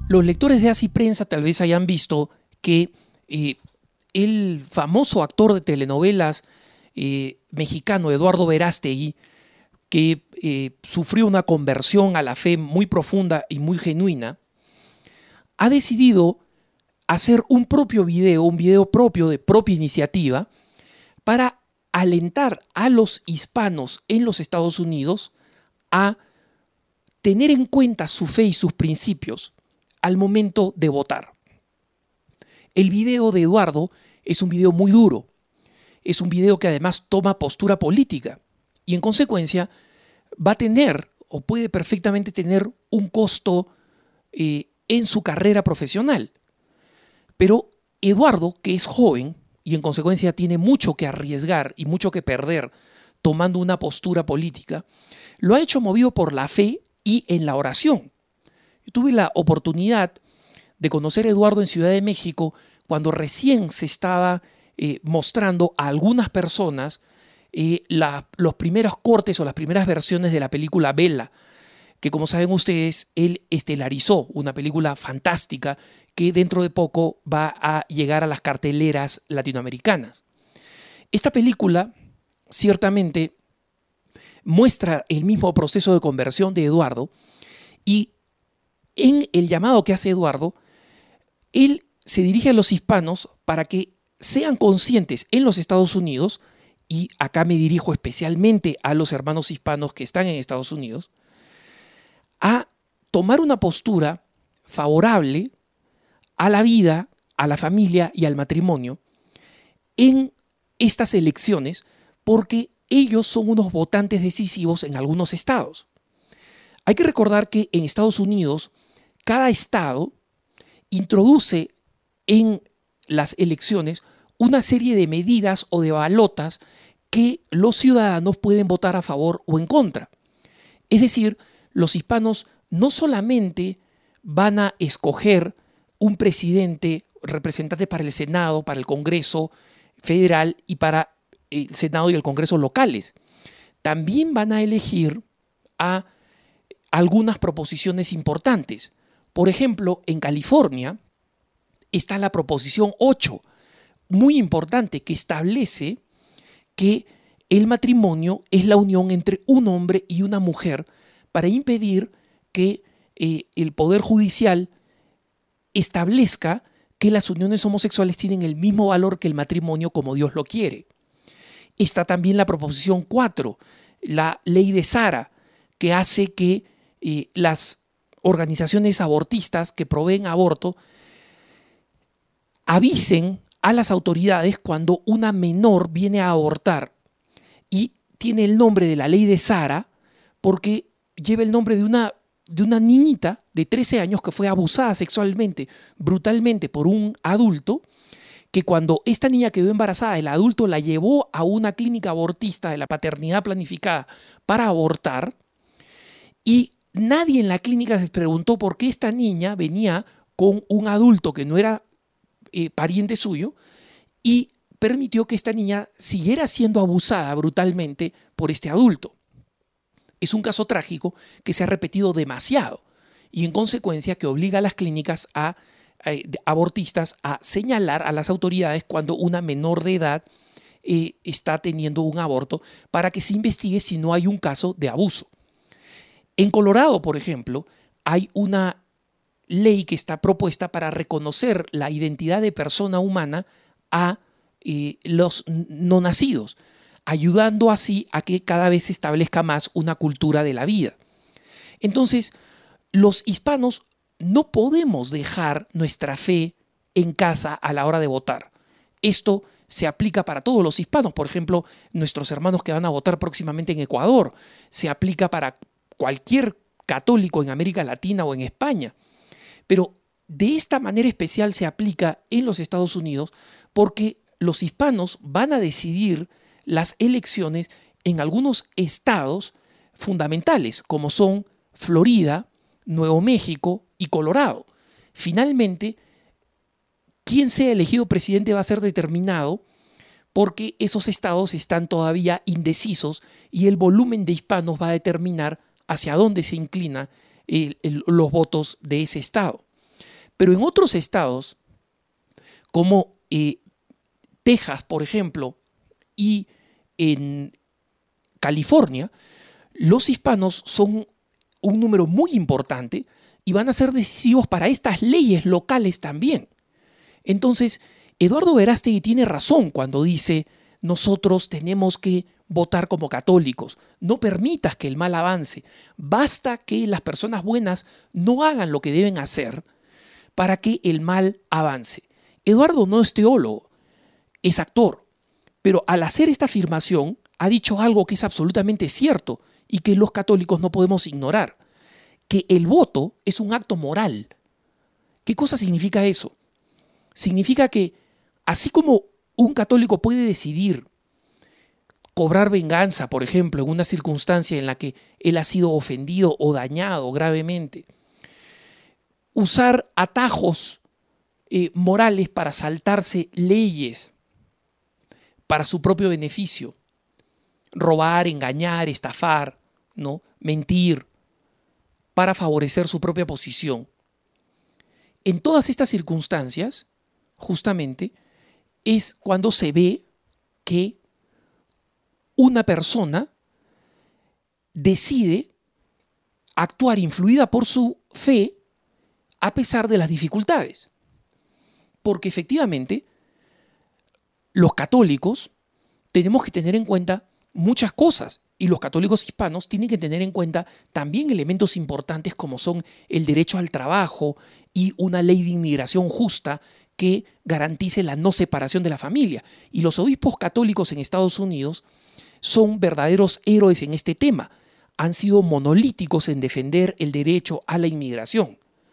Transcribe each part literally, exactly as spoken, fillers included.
Los lectores de Así Prensa tal vez hayan visto que eh, el famoso actor de telenovelas eh, mexicano Eduardo Verástegui, que eh, sufrió una conversión a la fe muy profunda y muy genuina, ha decidido hacer un propio video, un video propio de propia iniciativa, para alentar a los hispanos en los Estados Unidos a tener en cuenta su fe y sus principios al momento de votar. El video de Eduardo es un video muy duro, es un video que además toma postura política y en consecuencia va a tener o puede perfectamente tener un costo eh, en su carrera profesional. Pero Eduardo, que es joven y en consecuencia tiene mucho que arriesgar y mucho que perder tomando una postura política, lo ha hecho movido por la fe y en la oración. Yo tuve la oportunidad de conocer a Eduardo en Ciudad de México cuando recién se estaba eh, mostrando a algunas personas eh, la, los primeros cortes o las primeras versiones de la película Bella, que como saben ustedes, él estelarizó, una película fantástica que dentro de poco va a llegar a las carteleras latinoamericanas. Esta película ciertamente muestra el mismo proceso de conversión de Eduardo y en el llamado que hace Eduardo, él se dirige a los hispanos para que sean conscientes en los Estados Unidos, y acá me dirijo especialmente a los hermanos hispanos que están en Estados Unidos, a tomar una postura favorable a la vida, a la familia y al matrimonio en estas elecciones, porque ellos son unos votantes decisivos en algunos estados. Hay que recordar que en Estados Unidos cada estado introduce en las elecciones una serie de medidas o de balotas que los ciudadanos pueden votar a favor o en contra. Es decir, los hispanos no solamente van a escoger un presidente, representante para el Senado, para el Congreso federal y para el Senado y el Congreso locales, también van a elegir a algunas proposiciones importantes. Por ejemplo, en California está la proposición ocho, muy importante, que establece que el matrimonio es la unión entre un hombre y una mujer para impedir que eh, el Poder Judicial establezca que las uniones homosexuales tienen el mismo valor que el matrimonio como Dios lo quiere. Está también la proposición cuatro, la ley de Sara, que hace que eh, las organizaciones abortistas que proveen aborto avisen a las autoridades cuando una menor viene a abortar, y tiene el nombre de la ley de Sara porque lleva el nombre de una, de una niñita de trece años que fue abusada sexualmente, brutalmente por un adulto, que cuando esta niña quedó embarazada, el adulto la llevó a una clínica abortista de la paternidad planificada para abortar, y nadie en la clínica se preguntó por qué esta niña venía con un adulto que no era eh, pariente suyo, y permitió que esta niña siguiera siendo abusada brutalmente por este adulto. Es un caso trágico que se ha repetido demasiado y en consecuencia que obliga a las clínicas a, a, a abortistas a señalar a las autoridades cuando una menor de edad eh, está teniendo un aborto para que se investigue si no hay un caso de abuso. En Colorado, por ejemplo, hay una ley que está propuesta para reconocer la identidad de persona humana a eh, los no nacidos, ayudando así a que cada vez se establezca más una cultura de la vida. Entonces, los hispanos no podemos dejar nuestra fe en casa a la hora de votar. Esto se aplica para todos los hispanos. Por ejemplo, nuestros hermanos que van a votar próximamente en Ecuador. Se aplica para cualquier católico en América Latina o en España. Pero de esta manera especial se aplica en los Estados Unidos porque los hispanos van a decidir las elecciones en algunos estados fundamentales, como son Florida, Nuevo México y Colorado. Finalmente, quién sea elegido presidente va a ser determinado porque esos estados están todavía indecisos y el volumen de hispanos va a determinar hacia dónde se inclina el, el, los votos de ese estado. Pero en otros estados, como eh, Texas, por ejemplo, y en California, los hispanos son un número muy importante y van a ser decisivos para estas leyes locales también. Entonces, Eduardo Verástegui tiene razón cuando dice: nosotros tenemos que votar como católicos. No permitas que el mal avance. Basta que las personas buenas no hagan lo que deben hacer para que el mal avance. Eduardo no es teólogo, es actor, pero al hacer esta afirmación ha dicho algo que es absolutamente cierto y que los católicos no podemos ignorar: que el voto es un acto moral. ¿Qué cosa significa eso? Significa que así como un católico puede decidir cobrar venganza, por ejemplo, en una circunstancia en la que él ha sido ofendido o dañado gravemente, usar atajos eh, morales para saltarse leyes para su propio beneficio, robar, engañar, estafar, ¿no? Mentir, para favorecer su propia posición. En todas estas circunstancias, justamente, es cuando se ve que una persona decide actuar influida por su fe a pesar de las dificultades. Porque efectivamente, los católicos tenemos que tener en cuenta muchas cosas, y los católicos hispanos tienen que tener en cuenta también elementos importantes como son el derecho al trabajo y una ley de inmigración justa que garantice la no separación de la familia. Y los obispos católicos en Estados Unidos son verdaderos héroes en este tema. Han sido monolíticos en defender el derecho a la inmigración.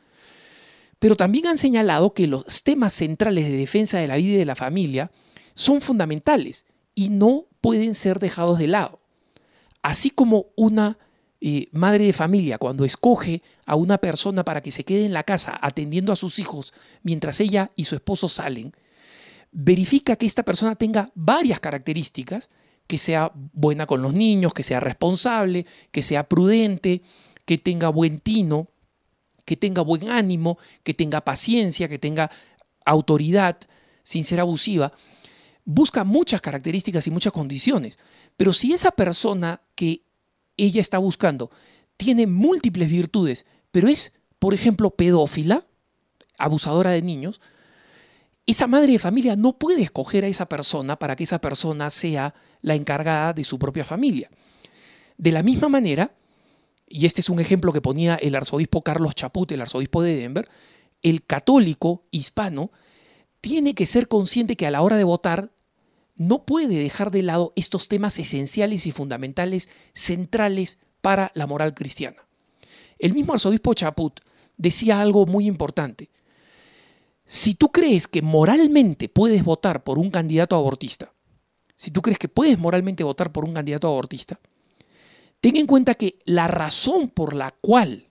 Pero también han señalado que los temas centrales de defensa de la vida y de la familia son fundamentales y no pueden ser dejados de lado. Así como una eh, madre de familia, cuando escoge a una persona para que se quede en la casa atendiendo a sus hijos mientras ella y su esposo salen, verifica que esta persona tenga varias características: que sea buena con los niños, que sea responsable, que sea prudente, que tenga buen tino, que tenga buen ánimo, que tenga paciencia, que tenga autoridad sin ser abusiva. Busca muchas características y muchas condiciones. Pero si esa persona que ella está buscando tiene múltiples virtudes, pero es, por ejemplo, pedófila, abusadora de niños, esa madre de familia no puede escoger a esa persona para que esa persona sea la encargada de su propia familia. De la misma manera, y este es un ejemplo que ponía el arzobispo Carlos Chaput, el arzobispo de Denver, el católico hispano tiene que ser consciente que a la hora de votar no puede dejar de lado estos temas esenciales y fundamentales, centrales para la moral cristiana. El mismo arzobispo Chaput decía algo muy importante: si tú crees que moralmente puedes votar por un candidato abortista, si tú crees que puedes moralmente votar por un candidato abortista, ten en cuenta que la razón por la cual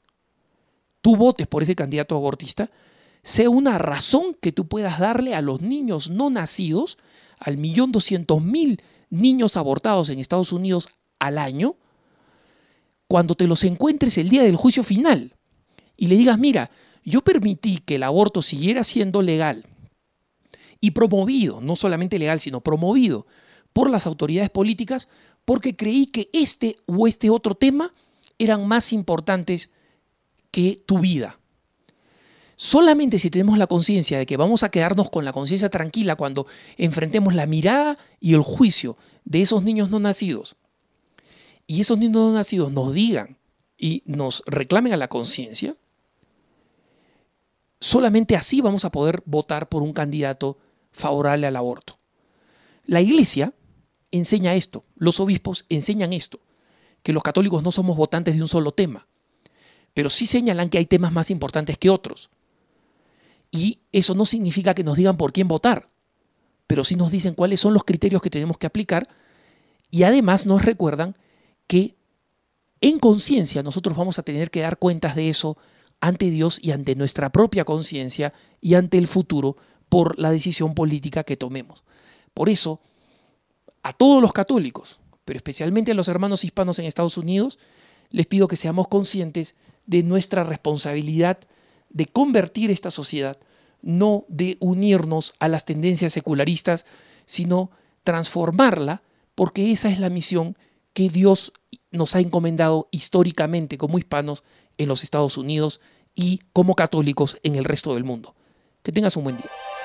tú votes por ese candidato abortista sea una razón que tú puedas darle a los niños no nacidos, al millón doscientos mil niños abortados en Estados Unidos al año, cuando te los encuentres el día del juicio final y le digas: mira, yo permití que el aborto siguiera siendo legal y promovido, no solamente legal, sino promovido por las autoridades políticas, porque creí que este o este otro tema eran más importantes que tu vida. Solamente si tenemos la conciencia de que vamos a quedarnos con la conciencia tranquila cuando enfrentemos la mirada y el juicio de esos niños no nacidos, y esos niños no nacidos nos digan y nos reclamen a la conciencia, solamente así vamos a poder votar por un candidato favorable al aborto. La Iglesia enseña esto, los obispos enseñan esto, que los católicos no somos votantes de un solo tema, pero sí señalan que hay temas más importantes que otros. Y eso no significa que nos digan por quién votar, pero sí nos dicen cuáles son los criterios que tenemos que aplicar, y además nos recuerdan que en conciencia nosotros vamos a tener que dar cuentas de eso ante Dios y ante nuestra propia conciencia y ante el futuro por la decisión política que tomemos. Por eso, a todos los católicos, pero especialmente a los hermanos hispanos en Estados Unidos, les pido que seamos conscientes de nuestra responsabilidad de convertir esta sociedad, no de unirnos a las tendencias secularistas, sino transformarla, porque esa es la misión que Dios nos ha encomendado históricamente como hispanos en los Estados Unidos y como católicos en el resto del mundo. Que tengas un buen día.